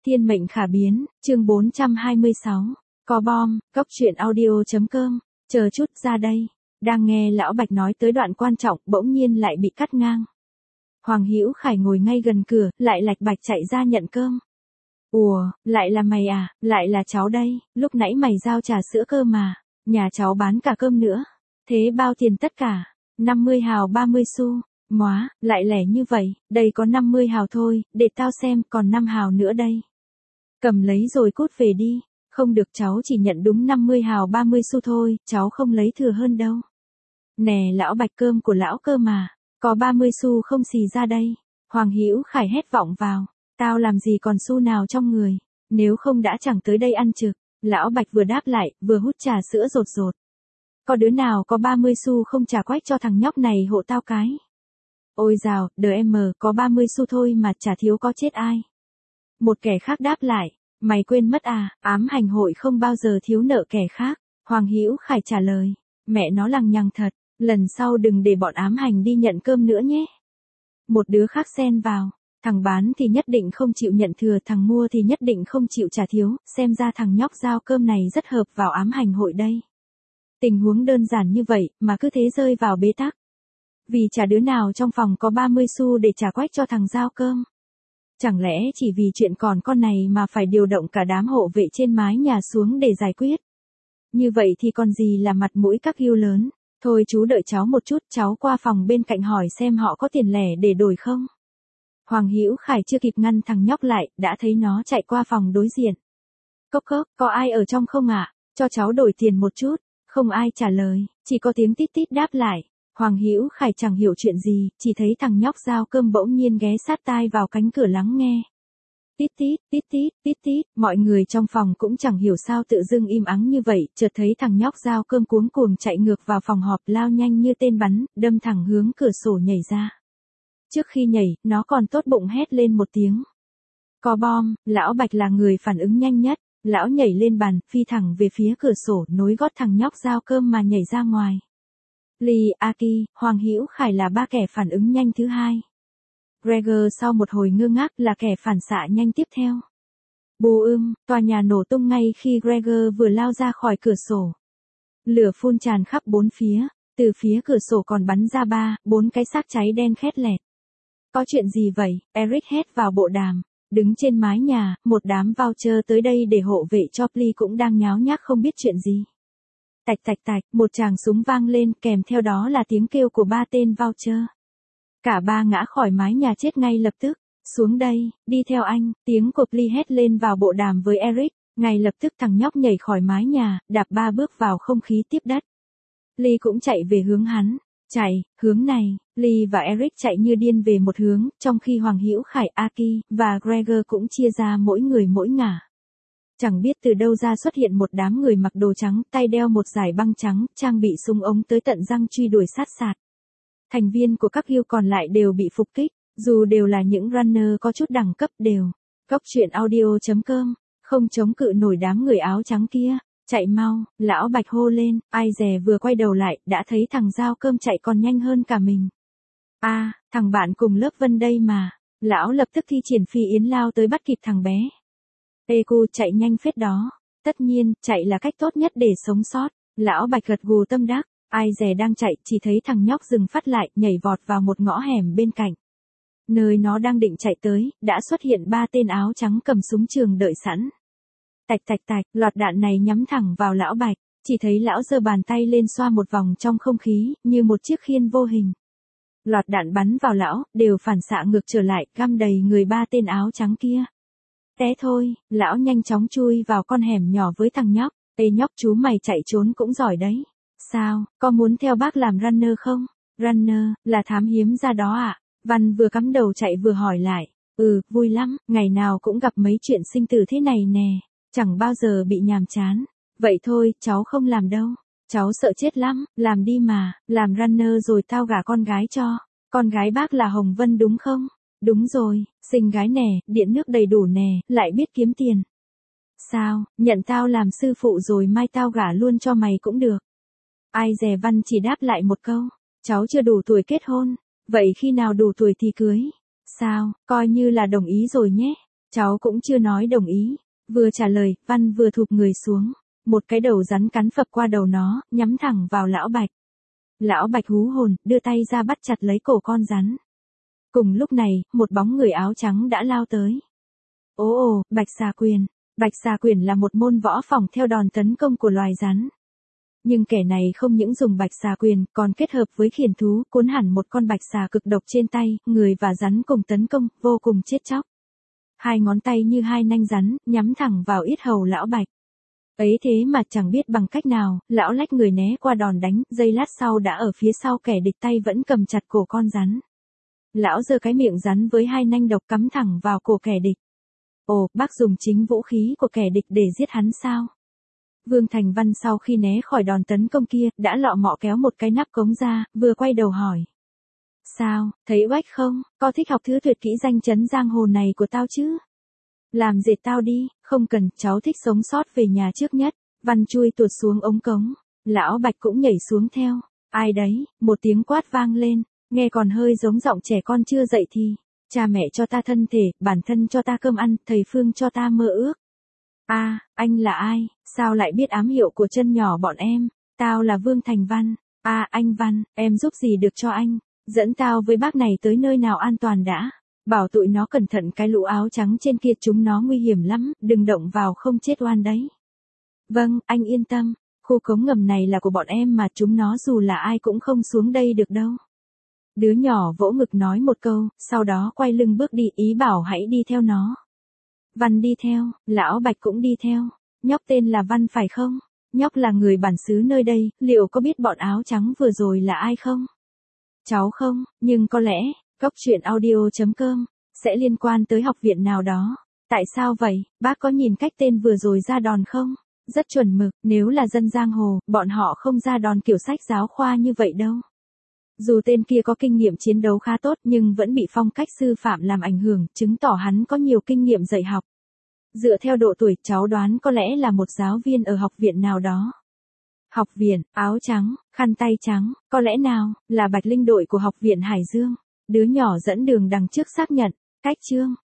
Thiên mệnh khả biến, chương 426. Có bom, góc truyện audio.com, chờ chút ra đây. Đang nghe lão Bạch nói tới đoạn quan trọng, bỗng nhiên lại bị cắt ngang. Hoàng Hữu Khải ngồi ngay gần cửa, lại lạch bạch chạy ra nhận cơm. Ủa, lại là mày à, lại là cháu đây, lúc nãy mày giao trà sữa cơ mà, nhà cháu bán cả cơm nữa. Thế bao tiền tất cả? 50 hào 30 xu. Móa, lại lẻ như vậy, đây có 50 hào thôi, để tao xem, còn 5 hào nữa đây. Cầm lấy rồi cút về đi, không được, cháu chỉ nhận đúng 50 hào 30 xu thôi, cháu không lấy thừa hơn đâu. Nè lão Bạch, cơm của lão cơ mà, có 30 xu không xì ra đây. Hoàng Hữu Khải hét vọng vào, tao làm gì còn xu nào trong người, nếu không đã chẳng tới đây ăn trực. Lão Bạch vừa đáp lại, vừa hút trà sữa rột rột. Có đứa nào có 30 xu không trả quách cho thằng nhóc này hộ tao cái. Ôi dào, DM, có 30 xu thôi mà chả thiếu có chết ai. Một kẻ khác đáp lại, mày quên mất à, ám hành hội không bao giờ thiếu nợ kẻ khác. Hoàng Hữu Khải trả lời, mẹ nó lằng nhằng thật, lần sau đừng để bọn ám hành đi nhận cơm nữa nhé. Một đứa khác xen vào, thằng bán thì nhất định không chịu nhận thừa, thằng mua thì nhất định không chịu trả thiếu, xem ra thằng nhóc giao cơm này rất hợp vào ám hành hội đây. Tình huống đơn giản như vậy mà cứ thế rơi vào bế tắc. Vì chả đứa nào trong phòng có 30 xu để trả quách cho thằng giao cơm. Chẳng lẽ chỉ vì chuyện còn con này mà phải điều động cả đám hộ vệ trên mái nhà xuống để giải quyết? Như vậy thì còn gì là mặt mũi các hưu lớn. Thôi chú đợi cháu một chút, cháu qua phòng bên cạnh hỏi xem họ có tiền lẻ để đổi không. Hoàng Hữu Khải chưa kịp ngăn thằng nhóc lại, đã thấy nó chạy qua phòng đối diện. Cốc cốc, có ai ở trong không ạ? Cho cháu đổi tiền một chút. Không ai trả lời, chỉ có tiếng tít tít đáp lại. Hoàng Hữu Khải chẳng hiểu chuyện gì, chỉ thấy thằng nhóc giao cơm bỗng nhiên ghé sát tai vào cánh cửa lắng nghe. Tít tít, tít tít, tít tít, mọi người trong phòng cũng chẳng hiểu sao tự dưng im ắng như vậy, chợt thấy thằng nhóc giao cơm cuống cuồng chạy ngược vào phòng họp, lao nhanh như tên bắn, đâm thẳng hướng cửa sổ nhảy ra. Trước khi nhảy, nó còn tốt bụng hét lên một tiếng. Có bom, lão Bạch là người phản ứng nhanh nhất, lão nhảy lên bàn, phi thẳng về phía cửa sổ, nối gót thằng nhóc giao cơm mà nhảy ra ngoài. Lee, Aki, Hoàng Hữu Khải là ba kẻ phản ứng nhanh thứ hai. Gregor sau một hồi ngơ ngác là kẻ phản xạ nhanh tiếp theo. Bù tòa nhà nổ tung ngay khi Gregor vừa lao ra khỏi cửa sổ. Lửa phun tràn khắp bốn phía, từ phía cửa sổ còn bắn ra 4 cái xác cháy đen khét lẹt. Có chuyện gì vậy? Eric hét vào bộ đàm. Đứng trên mái nhà, một đám voucher tới đây để hộ vệ cho Pli cũng đang nháo nhác không biết chuyện gì. Tạch tạch tạch, một tràng súng vang lên, kèm theo đó là tiếng kêu của 3 tên voucher. Cả ba ngã khỏi mái nhà chết ngay lập tức. Xuống đây, đi theo anh, tiếng của Pli hét lên vào bộ đàm với Eric. Ngay lập tức thằng nhóc nhảy khỏi mái nhà, đạp 3 bước vào không khí tiếp đất. Lee cũng chạy về hướng hắn. Chạy, hướng này, Lee và Eric chạy như điên về một hướng, trong khi Hoàng Hữu Khải, Aki và Gregor cũng chia ra mỗi người mỗi ngả. Chẳng biết từ đâu ra xuất hiện một đám người mặc đồ trắng, tay đeo một dải băng trắng, trang bị súng ống tới tận răng truy đuổi sát sạt. Thành viên của các guild còn lại đều bị phục kích, dù đều là những runner có chút đẳng cấp đều. Góc truyện audio.com, không chống cự nổi đám người áo trắng kia. Chạy mau, lão Bạch hô lên, ai dè vừa quay đầu lại, đã thấy thằng giao cơm chạy còn nhanh hơn cả mình. À, thằng bạn cùng lớp Vân đây mà. Lão lập tức thi triển phi yến lao tới bắt kịp thằng bé. Ê cu, chạy nhanh phết đó. Tất nhiên, chạy là cách tốt nhất để sống sót. Lão Bạch gật gù tâm đắc. Ai dè đang chạy, chỉ thấy thằng nhóc dừng phát lại, nhảy vọt vào một ngõ hẻm bên cạnh. Nơi nó đang định chạy tới, đã xuất hiện 3 tên áo trắng cầm súng trường đợi sẵn. Tạch tạch tạch, loạt đạn này nhắm thẳng vào lão Bạch, chỉ thấy lão giơ bàn tay lên xoa một vòng trong không khí, như một chiếc khiên vô hình. Loạt đạn bắn vào lão, đều phản xạ ngược trở lại, găm đầy người 3 tên áo trắng kia. Té thôi, lão nhanh chóng chui vào con hẻm nhỏ với thằng nhóc. Ê nhóc, chú mày chạy trốn cũng giỏi đấy. Sao, có muốn theo bác làm runner không? Runner, là thám hiếm ra đó ạ. Văn vừa cắm đầu chạy vừa hỏi lại. Vui lắm, ngày nào cũng gặp mấy chuyện sinh tử thế này nè. Chẳng bao giờ bị nhàm chán. Vậy thôi, cháu không làm đâu. Cháu sợ chết lắm, làm đi mà, làm runner rồi tao gả con gái cho. Con gái bác là Hồng Vân đúng không? Đúng rồi, xinh gái nè, điện nước đầy đủ nè, lại biết kiếm tiền. Sao, nhận tao làm sư phụ rồi mai tao gả luôn cho mày cũng được. Ai dè Văn chỉ đáp lại một câu, cháu chưa đủ tuổi kết hôn. Vậy khi nào đủ tuổi thì cưới? Sao, coi như là đồng ý rồi nhé. Cháu cũng chưa nói đồng ý. Vừa trả lời, Văn vừa thụp người xuống. Một cái đầu rắn cắn phập qua đầu nó, nhắm thẳng vào Lão Bạch. Lão Bạch hú hồn, đưa tay ra bắt chặt lấy cổ con rắn. Cùng lúc này, một bóng người áo trắng đã lao tới. Ồ, Bạch Xà Quyền. Bạch Xà Quyền là một môn võ phòng theo đòn tấn công của loài rắn. Nhưng kẻ này không những dùng Bạch Xà Quyền, còn kết hợp với khiển thú, cuốn hẳn một con bạch xà cực độc trên tay, người và rắn cùng tấn công, vô cùng chết chóc. Hai ngón tay như hai nanh rắn, nhắm thẳng vào yết hầu Lão Bạch. Ấy thế mà chẳng biết bằng cách nào, lão lách người né qua đòn đánh, giây lát sau đã ở phía sau kẻ địch, tay vẫn cầm chặt cổ con rắn. Lão giơ cái miệng rắn với hai nanh độc cắm thẳng vào cổ kẻ địch. Ồ, bác dùng chính vũ khí của kẻ địch để giết hắn sao? Vương Thành Văn sau khi né khỏi đòn tấn công kia, đã lọ mọ kéo một cái nắp cống ra, vừa quay đầu hỏi. Sao, thấy oách không, có thích học thứ tuyệt kỹ danh chấn giang hồ này của tao chứ? Làm dệt tao đi, không cần, cháu thích sống sót về nhà trước nhất. Văn chui tuột xuống ống cống. Lão Bạch cũng nhảy xuống theo. Ai đấy, một tiếng quát vang lên, nghe còn hơi giống giọng trẻ con chưa dậy thì. Cha mẹ cho ta thân thể, bản thân cho ta cơm ăn, thầy Phương cho ta mơ ước. À, anh là ai, sao lại biết ám hiệu của chân nhỏ bọn em? Tao là Vương Thành Văn. À, anh Văn, em giúp gì được cho anh? Dẫn tao với bác này tới nơi nào an toàn đã. Bảo tụi nó cẩn thận cái lũ áo trắng trên kia, chúng nó nguy hiểm lắm, đừng động vào không chết oan đấy. Vâng, anh yên tâm, khu cống ngầm này là của bọn em mà, chúng nó dù là ai cũng không xuống đây được đâu. Đứa nhỏ vỗ ngực nói một câu, sau đó quay lưng bước đi, ý bảo hãy đi theo nó. Văn đi theo, Lão Bạch cũng đi theo. Nhóc tên là Văn phải không? Nhóc là người bản xứ nơi đây, liệu có biết bọn áo trắng vừa rồi là ai không? Cháu không, nhưng có lẽ, Cốc truyện audio.com sẽ liên quan tới học viện nào đó. Tại sao vậy, bác có nhìn cách tên vừa rồi ra đòn không? Rất chuẩn mực, nếu là dân giang hồ, bọn họ không ra đòn kiểu sách giáo khoa như vậy đâu. Dù tên kia có kinh nghiệm chiến đấu khá tốt nhưng vẫn bị phong cách sư phạm làm ảnh hưởng, chứng tỏ hắn có nhiều kinh nghiệm dạy học. Dựa theo độ tuổi, cháu đoán có lẽ là một giáo viên ở học viện nào đó. Học viện, áo trắng, khăn tay trắng, có lẽ nào, là Bạch Linh đội của học viện Hải Dương. Đứa nhỏ dẫn đường đằng trước xác nhận. Cách chương